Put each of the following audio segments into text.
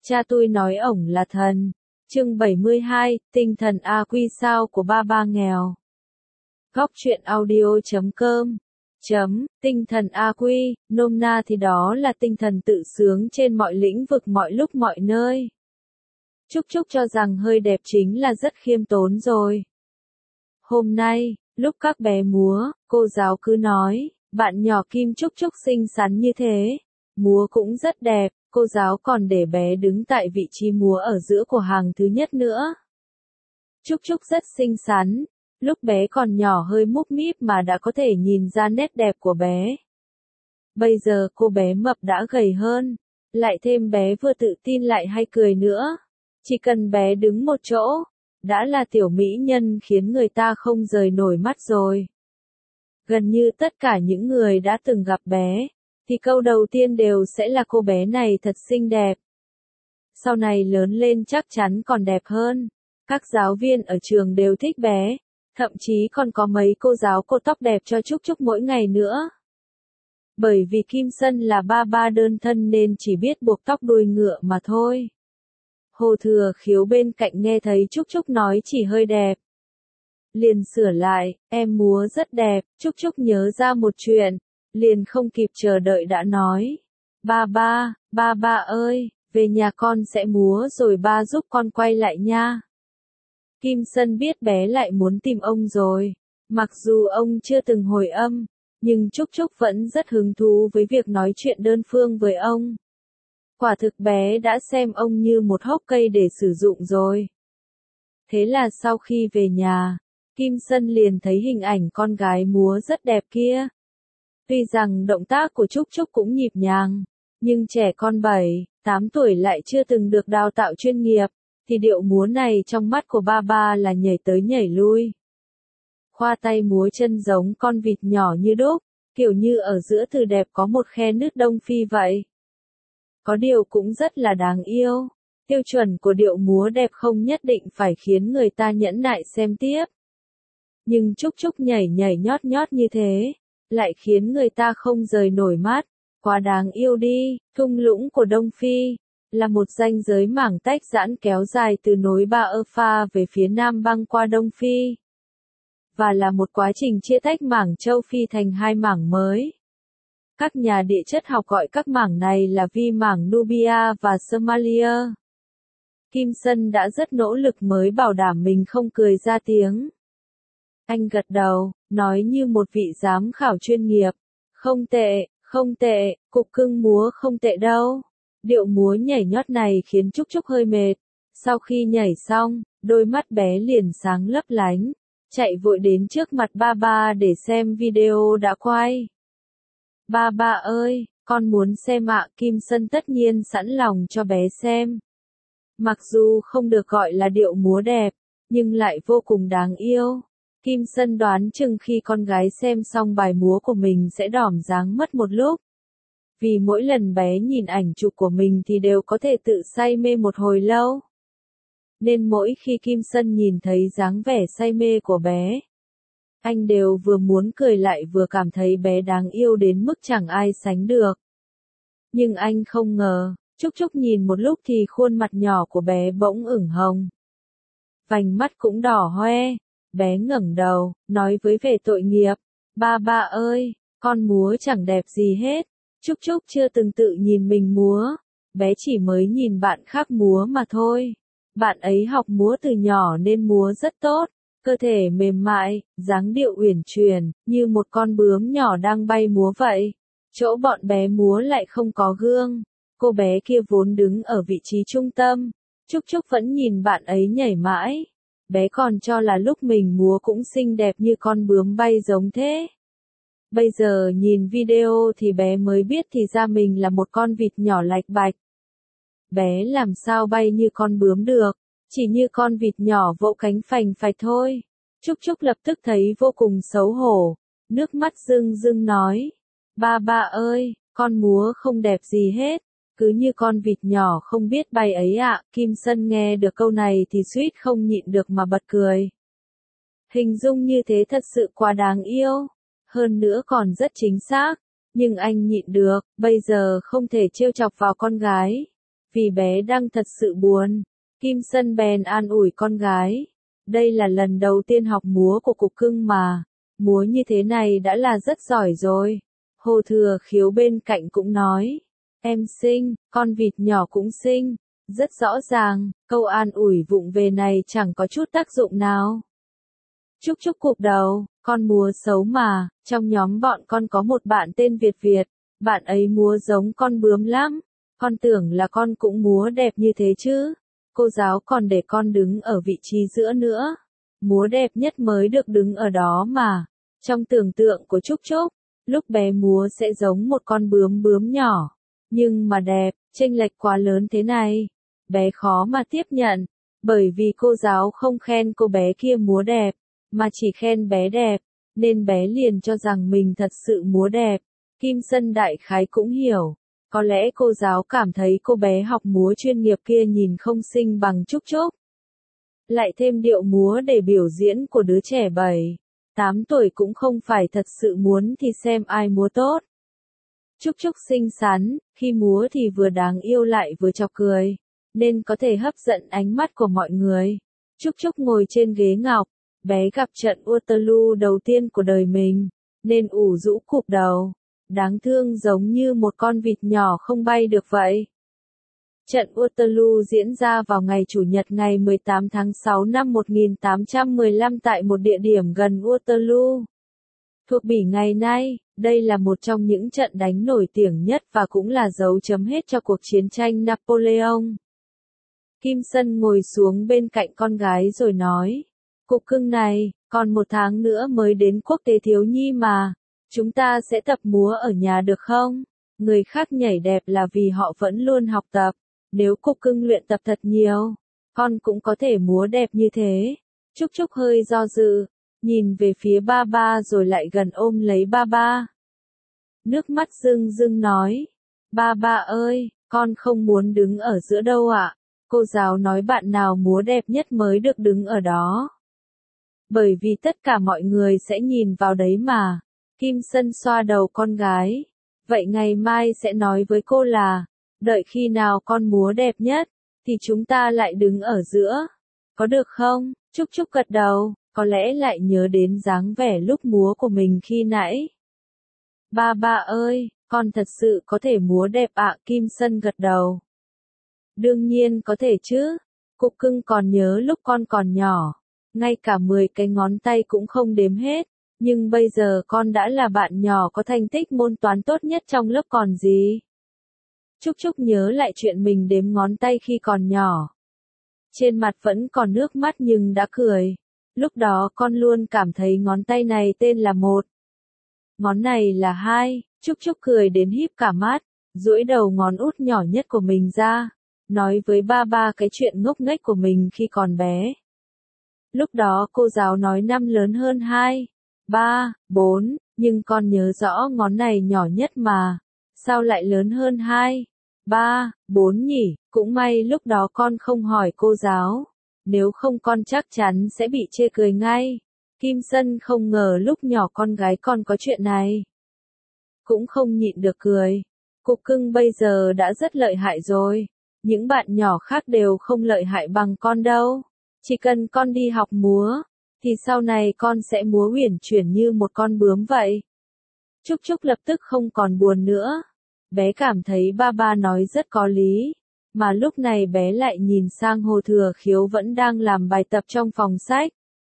Cha tôi nói ổng là thần. Chương 72, tinh thần A Quy sao của ba ba nghèo. Góc truyện audio.com Tinh thần A Quy, nôm na thì đó là tinh thần tự sướng trên mọi lĩnh vực mọi lúc mọi nơi. Trúc Trúc cho rằng hơi đẹp chính là rất khiêm tốn rồi. Hôm nay, lúc các bé múa, cô giáo cứ nói, bạn nhỏ Kim Trúc Trúc xinh xắn như thế, múa cũng rất đẹp, cô giáo còn để bé đứng tại vị trí múa ở giữa của hàng thứ nhất nữa. Trúc Trúc rất xinh xắn, lúc bé còn nhỏ hơi múp míp mà đã có thể nhìn ra nét đẹp của bé. Bây giờ cô bé mập đã gầy hơn, lại thêm bé vừa tự tin lại hay cười nữa. Chỉ cần bé đứng một chỗ, đã là tiểu mỹ nhân khiến người ta không rời nổi mắt rồi. Gần như tất cả những người đã từng gặp bé, thì câu đầu tiên đều sẽ là cô bé này thật xinh đẹp. Sau này lớn lên chắc chắn còn đẹp hơn. Các giáo viên ở trường đều thích bé, thậm chí còn có mấy cô giáo cột tóc đẹp cho Trúc Trúc mỗi ngày nữa. Bởi vì Kim Sân là ba ba đơn thân nên chỉ biết buộc tóc đuôi ngựa mà thôi. Hồ Thừa Khiếu bên cạnh nghe thấy Trúc Trúc nói chỉ hơi đẹp, liền sửa lại, em múa rất đẹp. Trúc Trúc nhớ ra một chuyện, liền không kịp chờ đợi đã nói, ba ba ơi, về nhà con sẽ múa rồi ba giúp con quay lại nha. Kim Sân biết bé lại muốn tìm ông rồi, mặc dù ông chưa từng hồi âm, nhưng Trúc Trúc vẫn rất hứng thú với việc nói chuyện đơn phương với ông. Quả thực bé đã xem ông như một hốc cây để sử dụng rồi. Thế là sau khi về nhà, Kim Sân liền thấy hình ảnh con gái múa rất đẹp kia. Tuy rằng động tác của Trúc Trúc cũng nhịp nhàng, nhưng trẻ con 7, 8 tuổi lại chưa từng được đào tạo chuyên nghiệp, thì điệu múa này trong mắt của ba ba là nhảy tới nhảy lui. Khoa tay múa chân giống con vịt nhỏ như đúc, kiểu như ở giữa từ đẹp có một khe nứt đông phi vậy. Có điều cũng rất là đáng yêu. Tiêu chuẩn của điệu múa đẹp không nhất định phải khiến người ta nhẫn nại xem tiếp. Nhưng Trúc Trúc nhảy nhảy nhót nhót như thế, lại khiến người ta không rời nổi mắt. Quá đáng yêu đi. Thung lũng của Đông Phi là một ranh giới mảng tách giãn kéo dài từ núi Ba Ơ Pha về phía nam băng qua Đông Phi. Và là một quá trình chia tách mảng châu Phi thành hai mảng mới. Các nhà địa chất học gọi các mảng này là vi mảng Nubia và Somalia. Kim Sân đã rất nỗ lực mới bảo đảm mình không cười ra tiếng. Anh gật đầu, nói như một vị giám khảo chuyên nghiệp. Không tệ, cục cưng múa không tệ đâu. Điệu múa nhảy nhót này khiến Trúc Trúc hơi mệt. Sau khi nhảy xong, đôi mắt bé liền sáng lấp lánh, chạy vội đến trước mặt ba ba để xem video đã quay. Ba ba ơi, con muốn xem ạ. Kim Sân tất nhiên sẵn lòng cho bé xem. Mặc dù không được gọi là điệu múa đẹp, nhưng lại vô cùng đáng yêu. Kim Sân đoán chừng khi con gái xem xong bài múa của mình sẽ đỏm dáng mất một lúc. Vì mỗi lần bé nhìn ảnh chụp của mình thì đều có thể tự say mê một hồi lâu. Nên mỗi khi Kim Sân nhìn thấy dáng vẻ say mê của bé, anh đều vừa muốn cười lại vừa cảm thấy bé đáng yêu đến mức chẳng ai sánh được. Nhưng anh không ngờ, Trúc Trúc nhìn một lúc thì khuôn mặt nhỏ của bé bỗng ửng hồng. Vành mắt cũng đỏ hoe, bé ngẩng đầu, nói với vẻ tội nghiệp, ba ba ơi, con múa chẳng đẹp gì hết. Trúc Trúc chưa từng tự nhìn mình múa, bé chỉ mới nhìn bạn khác múa mà thôi. Bạn ấy học múa từ nhỏ nên múa rất tốt, cơ thể mềm mại, dáng điệu uyển chuyển, như một con bướm nhỏ đang bay múa vậy. Chỗ bọn bé múa lại không có gương. Cô bé kia vốn đứng ở vị trí trung tâm. Trúc Trúc vẫn nhìn bạn ấy nhảy mãi. Bé còn cho là lúc mình múa cũng xinh đẹp như con bướm bay giống thế. Bây giờ nhìn video thì bé mới biết thì ra mình là một con vịt nhỏ lạch bạch. Bé làm sao bay như con bướm được, chỉ như con vịt nhỏ vỗ cánh phành phạch thôi. Trúc Trúc lập tức thấy vô cùng xấu hổ, nước mắt rưng rưng nói, ba ba ơi, con múa không đẹp gì hết, cứ như con vịt nhỏ không biết bay ấy ạ. Kim Sân nghe được câu này thì suýt không nhịn được mà bật cười. Hình dung như thế thật sự quá đáng yêu, hơn nữa còn rất chính xác, nhưng anh nhịn được, bây giờ không thể trêu chọc vào con gái. Vì bé đang thật sự buồn, Kim Sân bèn an ủi con gái. Đây là lần đầu tiên học múa của Cục Cưng mà, múa như thế này đã là rất giỏi rồi. Hồ Thừa Khiếu bên cạnh cũng nói, em xinh, con vịt nhỏ cũng xinh, rất rõ ràng, câu an ủi vụng về này chẳng có chút tác dụng nào. Trúc Trúc cụp đầu, con múa xấu mà, trong nhóm bọn con có một bạn tên Việt Việt, bạn ấy múa giống con bướm lắm, con tưởng là con cũng múa đẹp như thế chứ. Cô giáo còn để con đứng ở vị trí giữa nữa, múa đẹp nhất mới được đứng ở đó mà. Trong tưởng tượng của Trúc Trúc, lúc bé múa sẽ giống một con bướm bướm nhỏ, nhưng mà đẹp, chênh lệch quá lớn thế này, bé khó mà tiếp nhận, bởi vì cô giáo không khen cô bé kia múa đẹp, mà chỉ khen bé đẹp, nên bé liền cho rằng mình thật sự múa đẹp. Kim Sân đại khái cũng hiểu, có lẽ cô giáo cảm thấy cô bé học múa chuyên nghiệp kia nhìn không xinh bằng Trúc Trúc. Lại thêm điệu múa để biểu diễn của đứa trẻ 7, 8 tuổi cũng không phải thật sự muốn thì xem ai múa tốt. Trúc Trúc xinh xắn, khi múa thì vừa đáng yêu lại vừa chọc cười, nên có thể hấp dẫn ánh mắt của mọi người. Trúc Trúc ngồi trên ghế ngọc, bé gặp trận Waterloo đầu tiên của đời mình, nên ủ rũ cụp đầu, đáng thương giống như một con vịt nhỏ không bay được vậy. Trận Waterloo diễn ra vào ngày Chủ nhật ngày 18 tháng 6 năm 1815 tại một địa điểm gần Waterloo. Thuộc Bỉ ngày nay, đây là một trong những trận đánh nổi tiếng nhất và cũng là dấu chấm hết cho cuộc chiến tranh Napoleon. Kim Sân ngồi xuống bên cạnh con gái rồi nói, Cục Cưng này, còn 1 tháng nữa mới đến quốc tế thiếu nhi mà, chúng ta sẽ tập múa ở nhà được không? Người khác nhảy đẹp là vì họ vẫn luôn học tập, nếu Cục Cưng luyện tập thật nhiều, con cũng có thể múa đẹp như thế. Trúc Trúc hơi do dự, nhìn về phía ba ba rồi lại gần ôm lấy ba ba. Nước mắt rưng rưng nói, ba ba ơi, con không muốn đứng ở giữa đâu ạ. Cô giáo nói bạn nào múa đẹp nhất mới được đứng ở đó. Bởi vì tất cả mọi người sẽ nhìn vào đấy mà. Kim Sân xoa đầu con gái. Vậy ngày mai sẽ nói với cô là, đợi khi nào con múa đẹp nhất, thì chúng ta lại đứng ở giữa. Có được không? Trúc Trúc gật đầu, có lẽ lại nhớ đến dáng vẻ lúc múa của mình khi nãy. Ba ba ơi, con thật sự có thể múa đẹp ạ. Kim Sân gật đầu. Đương nhiên có thể chứ. Cục Cưng còn nhớ lúc con còn nhỏ, ngay cả 10 cái ngón tay cũng không đếm hết, nhưng bây giờ con đã là bạn nhỏ có thành tích môn toán tốt nhất trong lớp còn gì. Trúc Trúc nhớ lại chuyện mình đếm ngón tay khi còn nhỏ. Trên mặt vẫn còn nước mắt nhưng đã cười. Lúc đó con luôn cảm thấy ngón tay này tên là 1. Ngón này là 2, Trúc Trúc cười đến híp cả mắt, duỗi đầu ngón út nhỏ nhất của mình ra, nói với ba ba cái chuyện ngốc nghếch của mình khi còn bé. Lúc đó cô giáo nói 5 lớn hơn 2, 3, 4, nhưng con nhớ rõ ngón này nhỏ nhất mà, sao lại lớn hơn 2, 3, 4 nhỉ? Cũng may lúc đó con không hỏi cô giáo, nếu không con chắc chắn sẽ bị chê cười ngay. Kim Sân không ngờ lúc nhỏ con gái con có chuyện này. Cũng không nhịn được cười. Cục Cưng bây giờ đã rất lợi hại rồi. Những bạn nhỏ khác đều không lợi hại bằng con đâu. Chỉ cần con đi học múa, thì sau này con sẽ múa uyển chuyển như một con bướm vậy. Trúc Trúc lập tức không còn buồn nữa. Bé cảm thấy ba ba nói rất có lý. Mà lúc này bé lại nhìn sang Hồ Thừa Khiếu vẫn đang làm bài tập trong phòng sách.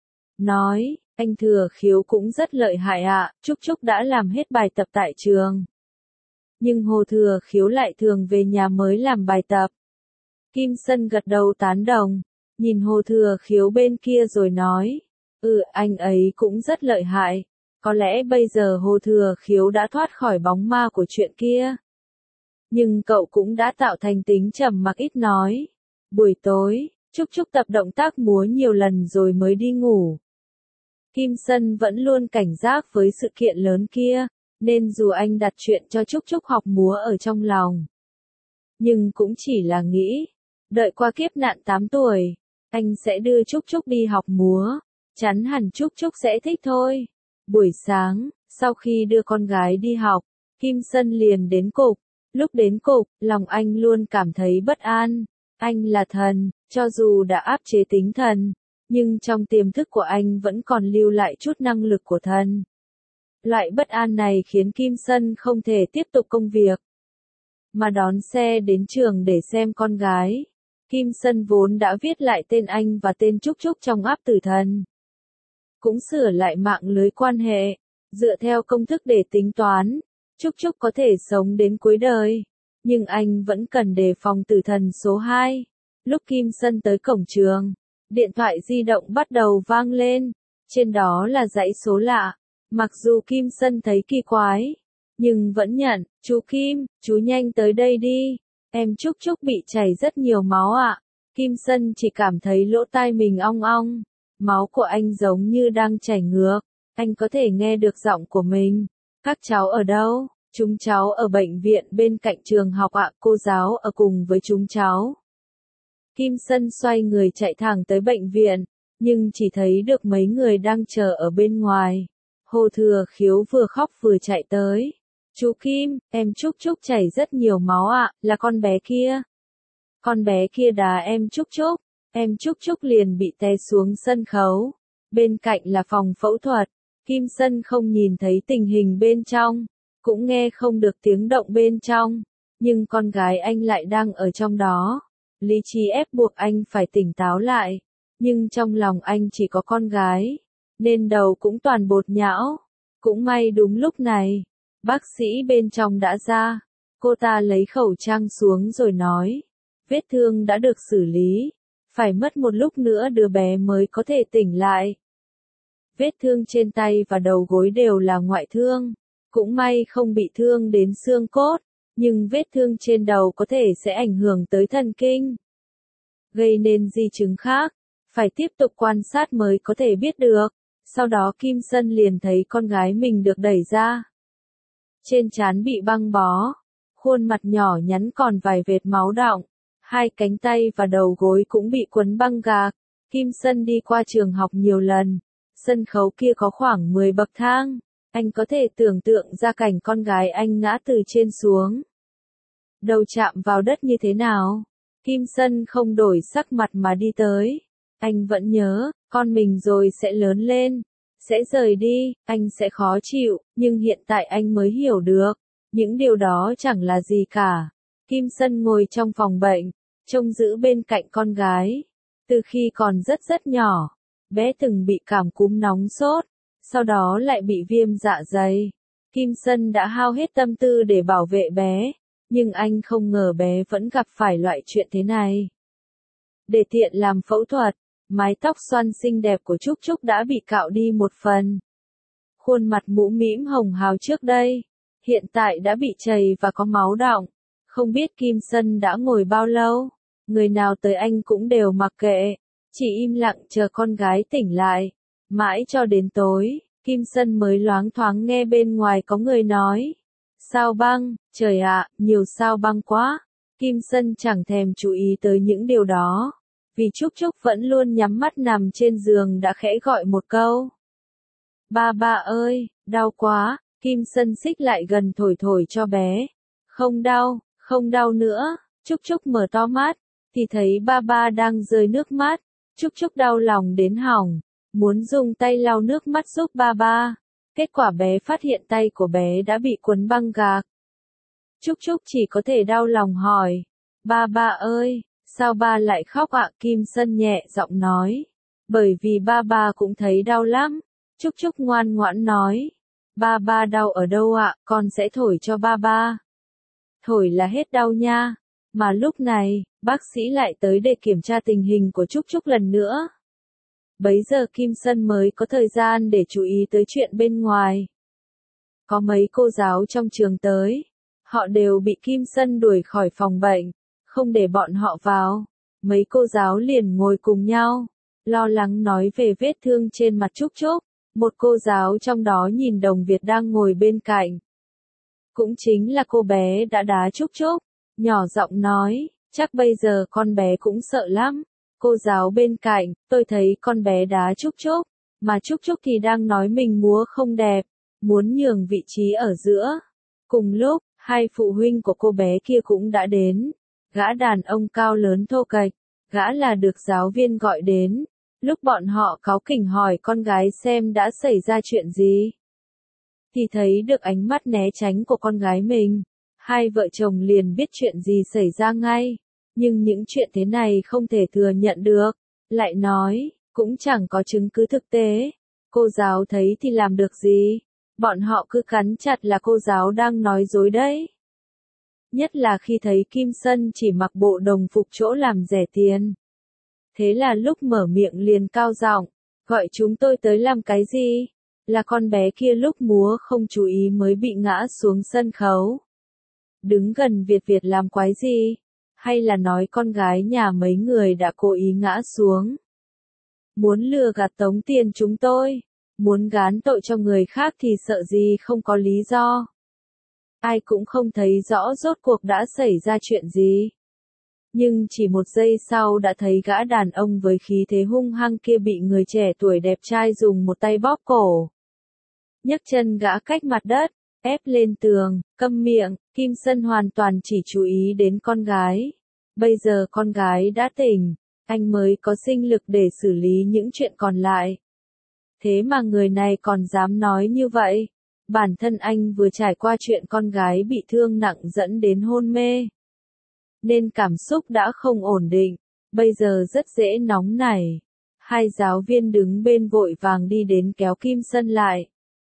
Nói, anh Thừa Khiếu cũng rất lợi hại ạ. Trúc Trúc đã làm hết bài tập tại trường. Nhưng Hồ Thừa Khiếu lại thường về nhà mới làm bài tập. Kim Sân gật đầu tán đồng, nhìn Hồ Thừa Khiếu bên kia rồi nói, anh ấy cũng rất lợi hại. Có lẽ bây giờ Hồ Thừa Khiếu đã thoát khỏi bóng ma của chuyện kia. Nhưng cậu cũng đã tạo thành tính trầm mặc ít nói. Buổi tối, Trúc Trúc tập động tác múa nhiều lần rồi mới đi ngủ. Kim Sân vẫn luôn cảnh giác với sự kiện lớn kia, nên dù anh đặt chuyện cho Trúc Trúc học múa ở trong lòng, nhưng cũng chỉ là nghĩ, đợi qua kiếp nạn 8 tuổi, anh sẽ đưa Trúc Trúc đi học múa, chắn hẳn Trúc Trúc sẽ thích thôi. Buổi sáng, sau khi đưa con gái đi học, Kim Sân liền đến cục, Lúc đến cục, lòng anh luôn cảm thấy bất an. Anh là thần, cho dù đã áp chế tính thần, nhưng trong tiềm thức của anh vẫn còn lưu lại chút năng lực của thần. Loại bất an này khiến Kim Sân không thể tiếp tục công việc, mà đón xe đến trường để xem con gái. Kim Sân vốn đã viết lại tên anh và tên Trúc Trúc trong app tử thần. Cũng sửa lại mạng lưới quan hệ, dựa theo công thức để tính toán, Trúc Trúc có thể sống đến cuối đời. Nhưng anh vẫn cần đề phòng tử thần số 2. Lúc Kim Sân tới cổng trường, điện thoại di động bắt đầu vang lên. Trên đó là dãy số lạ. Mặc dù Kim Sân thấy kỳ quái, nhưng vẫn nhận. Chú Kim, chú nhanh tới đây đi. Em Trúc Trúc bị chảy rất nhiều máu ạ. Kim Sân chỉ cảm thấy lỗ tai mình ong ong. Máu của anh giống như đang chảy ngược. Anh có thể nghe được giọng của mình. Các cháu ở đâu? Chúng cháu ở bệnh viện bên cạnh trường học ạ, cô giáo ở cùng với chúng cháu. Kim Sân xoay người chạy thẳng tới bệnh viện, nhưng chỉ thấy được mấy người đang chờ ở bên ngoài. Hồ Thừa Khiếu vừa khóc vừa chạy tới. Chú Kim, em Trúc Trúc chảy rất nhiều máu ạ, là con bé kia. Con bé kia đá em Trúc Trúc. Em Trúc Trúc liền bị té xuống sân khấu. Bên cạnh là phòng phẫu thuật. Kim Sân không nhìn thấy tình hình bên trong, cũng nghe không được tiếng động bên trong. Nhưng con gái anh lại đang ở trong đó. Lý trí ép buộc anh phải tỉnh táo lại. Nhưng trong lòng anh chỉ có con gái, nên đầu cũng toàn bột nhão. Cũng may đúng lúc này, bác sĩ bên trong đã ra. Cô ta lấy khẩu trang xuống rồi nói, vết thương đã được xử lý, phải mất một lúc nữa đứa bé mới có thể tỉnh lại. Vết thương trên tay và đầu gối đều là ngoại thương, cũng may không bị thương đến xương cốt, nhưng vết thương trên đầu có thể sẽ ảnh hưởng tới thần kinh, gây nên di chứng khác, phải tiếp tục quan sát mới có thể biết được. Sau đó Kim Sân liền thấy con gái mình được đẩy ra. Trên trán bị băng bó, khuôn mặt nhỏ nhắn còn vài vệt máu đọng, hai cánh tay và đầu gối cũng bị quấn băng gạc. Kim Sân đi qua trường học nhiều lần, sân khấu kia có khoảng 10 bậc thang, anh có thể tưởng tượng ra cảnh con gái anh ngã từ trên xuống. Đầu chạm vào đất như thế nào? Kim Sân không đổi sắc mặt mà đi tới. Anh vẫn nhớ, con mình rồi sẽ lớn lên, sẽ rời đi, anh sẽ khó chịu, nhưng hiện tại anh mới hiểu được, những điều đó chẳng là gì cả. Kim Sân ngồi trong phòng bệnh, trông giữ bên cạnh con gái. Từ khi còn rất rất nhỏ, bé từng bị cảm cúm nóng sốt, sau đó lại bị viêm dạ dày. Kim Sân đã hao hết tâm tư để bảo vệ bé, nhưng anh không ngờ bé vẫn gặp phải loại chuyện thế này. Để tiện làm phẫu thuật, mái tóc xoăn xinh đẹp của Trúc Trúc đã bị cạo đi một phần. Khuôn mặt mũm mĩm hồng hào trước đây, hiện tại đã bị chảy và có máu đọng. Không biết Kim Sân đã ngồi bao lâu, người nào tới anh cũng đều mặc kệ, chỉ im lặng chờ con gái tỉnh lại. Mãi cho đến tối, Kim Sân mới loáng thoáng nghe bên ngoài có người nói, sao băng, trời ạ, nhiều sao băng quá. Kim Sân chẳng thèm chú ý tới những điều đó, vì Trúc Trúc vẫn luôn nhắm mắt nằm trên giường đã khẽ gọi một câu. Ba ba ơi, đau quá. Kim Sân xích lại gần thổi thổi cho bé. Không đau, không đau nữa. Trúc Trúc mở to mắt, thì thấy ba ba đang rơi nước mắt. Trúc Trúc đau lòng đến hỏng, muốn dùng tay lau nước mắt giúp ba ba. Kết quả bé phát hiện tay của bé đã bị quấn băng gạc. Trúc Trúc chỉ có thể đau lòng hỏi, ba ba ơi, sao ba lại khóc ạ? Kim Sân nhẹ giọng nói, bởi vì ba ba cũng thấy đau lắm. Trúc Trúc ngoan ngoãn nói, ba ba đau ở đâu ạ? Con sẽ thổi cho ba ba. Thổi là hết đau nha. Mà lúc này, bác sĩ lại tới để kiểm tra tình hình của Trúc Trúc lần nữa. Bấy giờ Kim Sân mới có thời gian để chú ý tới chuyện bên ngoài. Có mấy cô giáo trong trường tới, họ đều bị Kim Sân đuổi khỏi phòng bệnh, không để bọn họ vào. Mấy cô giáo liền ngồi cùng nhau, lo lắng nói về vết thương trên mặt Trúc Trúc. Một cô giáo trong đó nhìn Đồng Việt đang ngồi bên cạnh. Cũng chính là cô bé đã đá Trúc Trúc, nhỏ giọng nói, chắc bây giờ con bé cũng sợ lắm. Cô giáo bên cạnh, tôi thấy con bé đá Trúc Trúc, mà Trúc Trúc thì đang nói mình múa không đẹp, muốn nhường vị trí ở giữa. Cùng lúc, Hai phụ huynh của cô bé kia cũng đã đến. Gã đàn ông cao lớn thô kệch, gã là được giáo viên gọi đến. Lúc bọn họ cáu kỉnh hỏi con gái xem đã xảy ra chuyện gì, thì thấy được ánh mắt né tránh của con gái mình. Hai vợ chồng liền biết chuyện gì xảy ra ngay. Nhưng những chuyện thế này không thể thừa nhận được. Lại nói, cũng chẳng có chứng cứ thực tế. Cô giáo thấy thì làm được gì? Bọn họ cứ cắn chặt là cô giáo đang nói dối đấy. Nhất là khi thấy Kim Sân chỉ mặc bộ đồng phục chỗ làm rẻ tiền. Thế là lúc mở miệng liền cao giọng, gọi chúng tôi tới làm cái gì? Là con bé kia lúc múa không chú ý mới bị ngã xuống sân khấu. Đứng gần Việt Việt làm quái gì? Hay là nói con gái nhà mấy người đã cố ý ngã xuống? Muốn lừa gạt tống tiền chúng tôi, muốn gán tội cho người khác thì sợ gì không có lý do. Ai cũng không thấy rõ rốt cuộc đã xảy ra chuyện gì. Nhưng chỉ một giây sau đã thấy gã đàn ông với khí thế hung hăng kia bị người trẻ tuổi đẹp trai dùng một tay bóp cổ. Nhấc chân gã cách mặt đất, ép lên tường, câm miệng. Kim Sân hoàn toàn chỉ chú ý đến con gái. Bây giờ con gái đã tỉnh, anh mới có sinh lực để xử lý những chuyện còn lại. Thế mà người này còn dám nói như vậy. Bản thân anh vừa trải qua chuyện con gái bị thương nặng dẫn đến hôn mê, nên cảm xúc đã không ổn định, bây giờ rất dễ nóng nảy. Hai giáo viên đứng bên vội vàng đi đến kéo Kim Sân lại.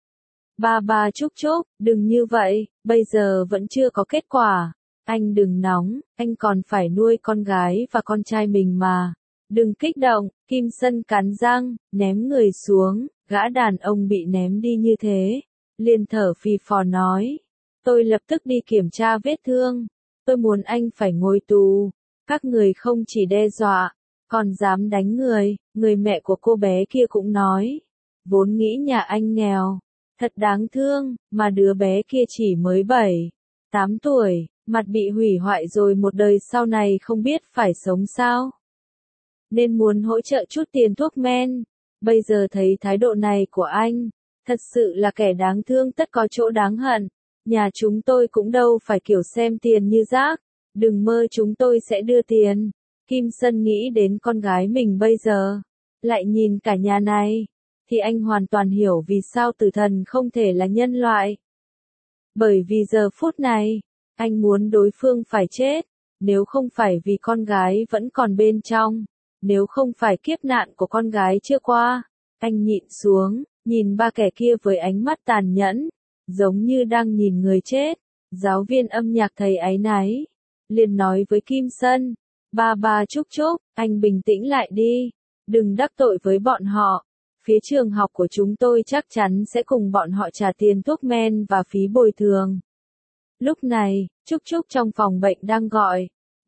Ba Trúc Trúc, đừng như vậy, bây giờ vẫn chưa có kết quả. Anh đừng nóng, anh còn phải nuôi con gái và con trai mình mà. Đừng kích động. Kim Sân cắn răng, ném người xuống. Gã đàn ông bị ném đi như thế, liền thở phì phò nói, tôi lập tức đi kiểm tra vết thương. Tôi muốn anh phải ngồi tù. Các người không chỉ đe dọa, còn dám đánh người. Người mẹ của cô bé kia cũng nói, vốn nghĩ nhà anh nghèo, thật đáng thương, mà đứa bé kia chỉ mới 7, 8 tuổi, mặt bị hủy hoại rồi một đời sau này không biết phải sống sao. Nên muốn hỗ trợ chút tiền thuốc men. Bây giờ thấy thái độ này của anh, thật sự là kẻ đáng thương tất có chỗ đáng hận. Nhà chúng tôi cũng đâu phải kiểu xem tiền như rác. Đừng mơ chúng tôi sẽ đưa tiền. Kim Sân nghĩ đến con gái mình bây giờ, lại nhìn cả nhà này, thì anh hoàn toàn hiểu vì sao tử thần không thể là nhân loại. Bởi vì giờ phút này, anh muốn đối phương phải chết, nếu không phải vì con gái vẫn còn bên trong, nếu không phải kiếp nạn của con gái chưa qua. Anh nhịn xuống, nhìn ba kẻ kia với ánh mắt tàn nhẫn, giống như đang nhìn người chết. Giáo viên âm nhạc thấy áy náy, liền nói với Kim Sân, ba Trúc Trúc, anh bình tĩnh lại đi, đừng đắc tội với bọn họ. Phía trường học của chúng tôi chắc chắn sẽ cùng bọn họ trả tiền thuốc men và phí bồi thường. Lúc này, Trúc Trúc trong phòng bệnh đang gọi,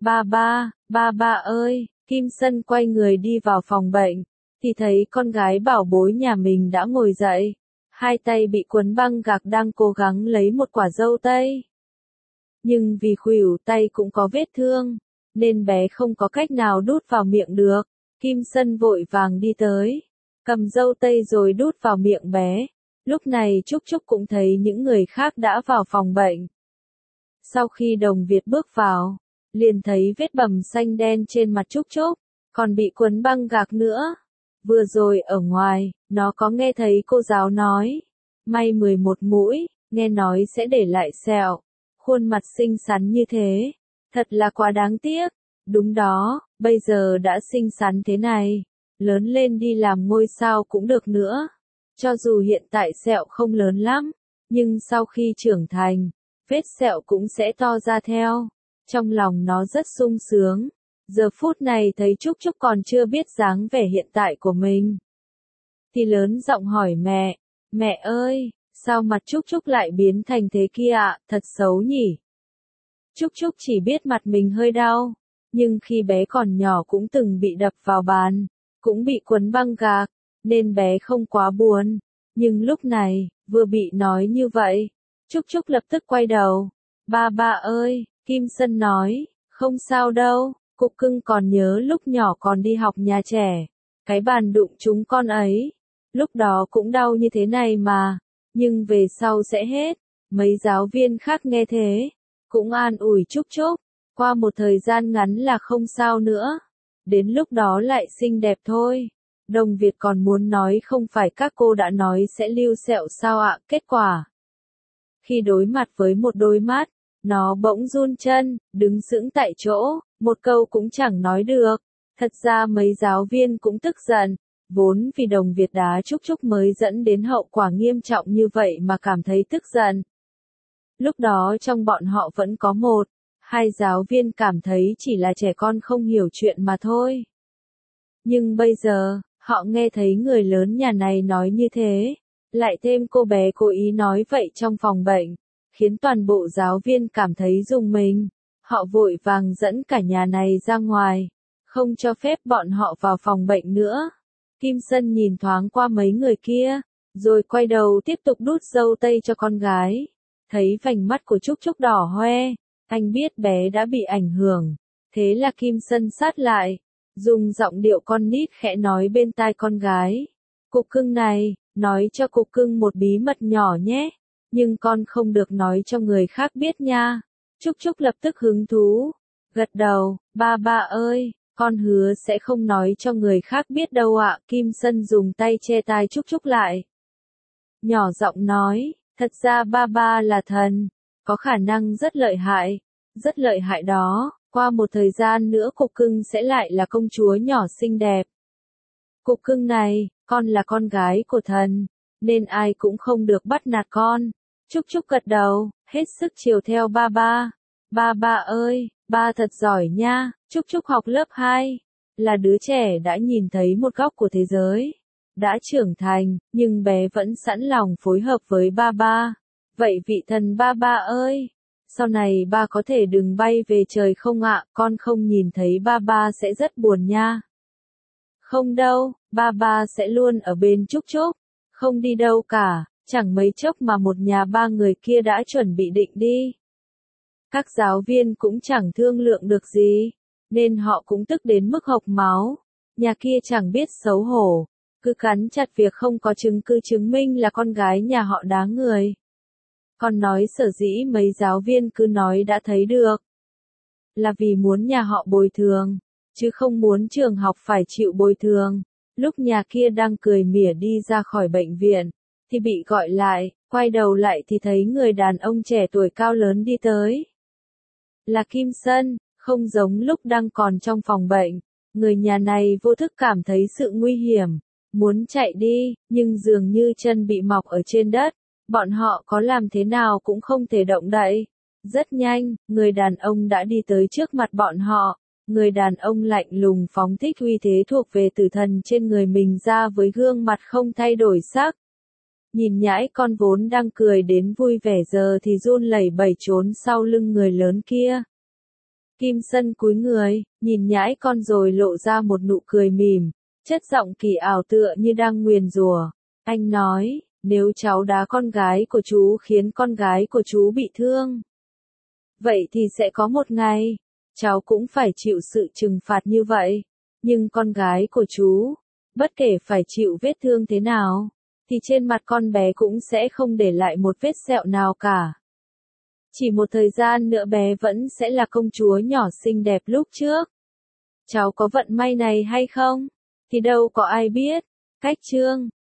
ba ơi. Kim Sân quay người đi vào phòng bệnh, thì thấy con gái bảo bối nhà mình đã ngồi dậy, hai tay bị quấn băng gạc đang cố gắng lấy một quả dâu tây. Nhưng vì khuỷu tay cũng có vết thương, nên bé không có cách nào đút vào miệng được. Kim Sân vội vàng đi tới, cầm dâu tây rồi đút vào miệng bé. Lúc này Trúc Trúc cũng thấy những người khác đã vào phòng bệnh. Sau khi Đồng Việt bước vào, liền thấy vết bầm xanh đen trên mặt Trúc Trúc, còn bị quấn băng gạc nữa. Vừa rồi ở ngoài, nó có nghe thấy cô giáo nói, may 11 mũi, nghe nói sẽ để lại sẹo. Khuôn mặt xinh xắn như thế, thật là quá đáng tiếc. Đúng đó, bây giờ đã xinh xắn thế này, lớn lên đi làm ngôi sao cũng được nữa. Cho dù hiện tại sẹo không lớn lắm, nhưng sau khi trưởng thành, vết sẹo cũng sẽ to ra theo. Trong lòng nó rất sung sướng. Giờ phút này thấy Trúc Trúc còn chưa biết dáng vẻ hiện tại của mình, thì lớn giọng hỏi mẹ, mẹ ơi, sao mặt Trúc Trúc lại biến thành thế kia ạ, thật xấu nhỉ. Trúc Trúc chỉ biết mặt mình hơi đau, nhưng khi bé còn nhỏ cũng từng bị đập vào bàn, cũng bị quấn băng gạc, nên bé không quá buồn. Nhưng lúc này, vừa bị nói như vậy, Trúc Trúc lập tức quay đầu. Ba ơi, Kim Sân nói, không sao đâu, Cục Cưng còn nhớ lúc nhỏ còn đi học nhà trẻ, cái bàn đụng chúng con ấy, lúc đó cũng đau như thế này mà, nhưng về sau sẽ hết. Mấy giáo viên khác nghe thế, cũng an ủi Trúc Trúc, qua một thời gian ngắn là không sao nữa, đến lúc đó lại xinh đẹp thôi. Đồng Việt còn muốn nói không phải các cô đã nói sẽ lưu sẹo sao ạ, kết quả. Khi đối mặt với một đôi mắt, nó bỗng run chân, đứng sững tại chỗ, một câu cũng chẳng nói được. Thật ra mấy giáo viên cũng tức giận, vốn vì Đồng Việt đá Trúc Trúc mới dẫn đến hậu quả nghiêm trọng như vậy mà cảm thấy tức giận. Lúc đó trong bọn họ vẫn có một, hai giáo viên cảm thấy chỉ là trẻ con không hiểu chuyện mà thôi. Nhưng bây giờ, họ nghe thấy người lớn nhà này nói như thế, lại thêm cô bé cố ý nói vậy trong phòng bệnh, khiến toàn bộ giáo viên cảm thấy rùng mình. Họ vội vàng dẫn cả nhà này ra ngoài, không cho phép bọn họ vào phòng bệnh nữa. Kim Sân nhìn thoáng qua mấy người kia, rồi quay đầu tiếp tục đút dâu tây cho con gái. Thấy vành mắt của Trúc Trúc đỏ hoe, anh biết bé đã bị ảnh hưởng. Thế là Kim Sân sát lại, dùng giọng điệu con nít khẽ nói bên tai con gái. Cục cưng này, nói cho cục cưng một bí mật nhỏ nhé, nhưng con không được nói cho người khác biết nha. Trúc Trúc lập tức hứng thú, gật đầu, ba ơi, con hứa sẽ không nói cho người khác biết đâu ạ. Kim Sân dùng tay che tai Trúc Trúc lại. Nhỏ giọng nói, thật ra ba là thần, có khả năng rất lợi hại đó, qua một thời gian nữa cục cưng sẽ lại là công chúa nhỏ xinh đẹp. Cục cưng này, con là con gái của thần, nên ai cũng không được bắt nạt con. Trúc Trúc gật đầu, hết sức chiều theo ba. Ba ơi, ba thật giỏi nha. Trúc Trúc học lớp 2, là đứa trẻ đã nhìn thấy một góc của thế giới. Đã trưởng thành, nhưng bé vẫn sẵn lòng phối hợp với ba. Vậy vị thần ba ơi, sau này ba có thể đừng bay về trời không ạ, con không nhìn thấy ba sẽ rất buồn nha. Không đâu, ba sẽ luôn ở bên Trúc Trúc, không đi đâu cả, chẳng mấy chốc mà một nhà ba người kia đã chuẩn bị định đi. Các giáo viên cũng chẳng thương lượng được gì, nên họ cũng tức đến mức hộc máu. Nhà kia chẳng biết xấu hổ, cứ cắn chặt việc không có chứng cứ chứng minh là con gái nhà họ đá người. Còn nói sở dĩ mấy giáo viên cứ nói đã thấy được, là vì muốn nhà họ bồi thường, chứ không muốn trường học phải chịu bồi thường. Lúc nhà kia đang cười mỉa đi ra khỏi bệnh viện, thì bị gọi lại, quay đầu lại thì thấy người đàn ông trẻ tuổi cao lớn đi tới. Là Kim Sân, không giống lúc đang còn trong phòng bệnh. Người nhà này vô thức cảm thấy sự nguy hiểm, muốn chạy đi, nhưng dường như chân bị mọc ở trên đất. Bọn họ có làm thế nào cũng không thể động đậy. Rất nhanh, người đàn ông đã đi tới trước mặt bọn họ. Người đàn ông lạnh lùng phóng thích uy thế thuộc về tử thần trên người mình ra với gương mặt không thay đổi sắc. Nhìn nhãi con vốn đang cười đến vui vẻ giờ thì run lẩy bẩy trốn sau lưng người lớn kia. Kim Sân cúi người, nhìn nhãi con rồi lộ ra một nụ cười mỉm, chất giọng kỳ ảo tựa như đang nguyền rủa. Anh nói, nếu cháu đá con gái của chú khiến con gái của chú bị thương, vậy thì sẽ có một ngày, cháu cũng phải chịu sự trừng phạt như vậy. Nhưng con gái của chú, bất kể phải chịu vết thương thế nào, thì trên mặt con bé cũng sẽ không để lại một vết sẹo nào cả. Chỉ một thời gian nữa bé vẫn sẽ là công chúa nhỏ xinh đẹp lúc trước. Cháu có vận may này hay không? Thì đâu có ai biết. Cách chương